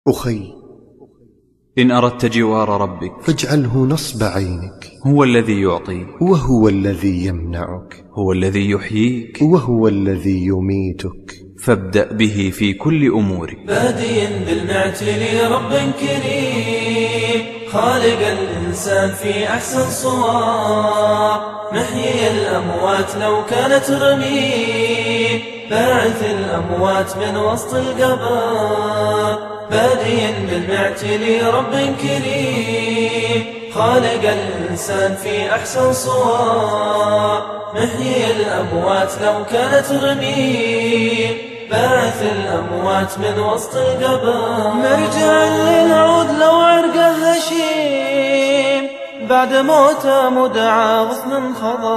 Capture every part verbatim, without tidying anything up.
أخي، إن أردت جوار ربك فاجعله نصب عينك. هو الذي يعطيك وهو الذي يمنعك. هو الذي يحييك وهو الذي يميتك. فابدأ به في كل أمورك. باديا بالنعت لرب كريم خالق الإنسان في أحسن صور، محيي الأموات لو كانت رميم، باعث الأموات من وسط القبر. باديا بالنعت لرب كريم خالق الإنسان في أحسن صور، محيي الأموات لو كانت رميم، باعث الأموات من وسط القبر. مرجع للعود لو عرقه هشيم، بعد موته مدعى غصن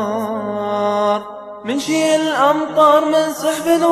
خضار، منشي الأمطار من سحب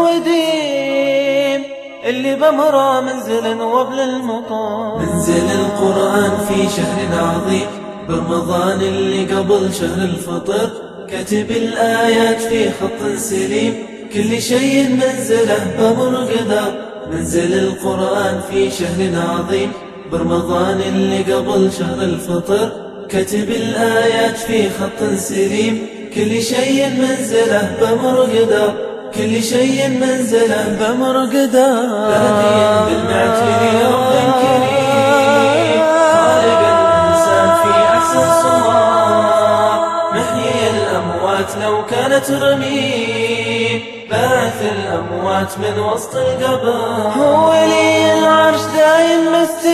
وديم، اللي بمره منزل وبل المطار. منزل القرآن في شهر عظيم برمضان اللي قبل شهر الفطر، كتب الآيات في خط سليم، كل شيء منزله بأمر قدر. منزل القرآن في شهر عظيم برمضان اللي قبل شهر الفطر، كتب الآيات في خط سليم، كل شيء منزله بأمر قدر، كل شيء منزله بأمر قدر. باديا بالنعت لرب كريم خالق الإنسان في أحسن صور، محيي الأموات لو كانت رميم، باعث الأموات من وسط القبر. هو ولي العرش دايم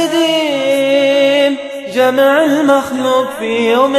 مستديم، جمع المخلوق في يوم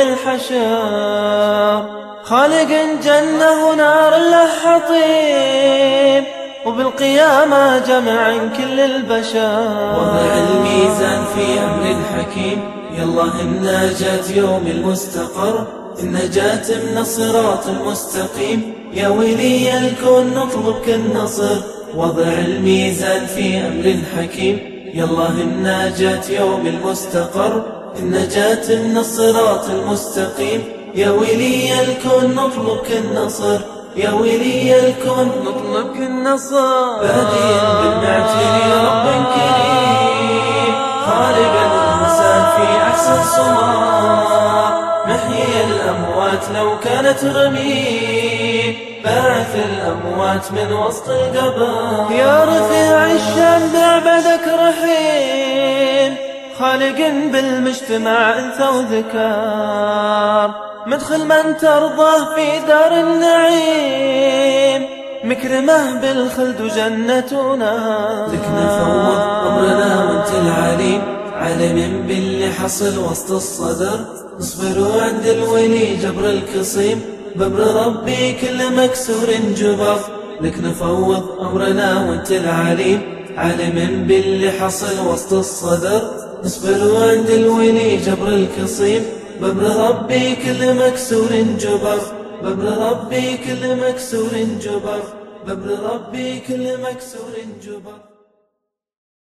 الحشر، خالق جنة ونار له حطيم، وبالقيامة جمع كل البشر. وضع الميزان في أمر حكيم، يالله النجاة يوم المستقر، النجاة من الصراط المستقيم، يا ولي الكون نطلبك النصر. وضع الميزان في أمر حكيم، يالله النجاة يوم المستقر، النجاة من الصراط المستقيم، يا ولي الكون نطلبك النصر، يا ولي الكون نطلبك النصر. باديا بالنعت لرب كريم خالق الإنسان في أحسن صور، محيي الأموات لو كانت رميم، باعث الأموات من وسط القبر. يا رفيع الشان بعبدك رحيم، خالق بالمجتمع أنثى وذكر، مدخل من ترضاه في دار النعيم، مكرمه بالخلد وجنة نار. لك نفوض أمرنا وانت العليم، عالم باللي حصل وسط الصدر، اصبروا عند الولي جبر القصيم، بأمر ربي كل مكسور جبر. لك نفوض أمرنا وانت العليم، عالم باللي حصل وسط الصدر، اصبروا عند الولي جبر القصيم، بأمر ربي كل مكسور جبر، بأمر ربي كل مكسور جبر، بأمر ربي كل مكسور جبر.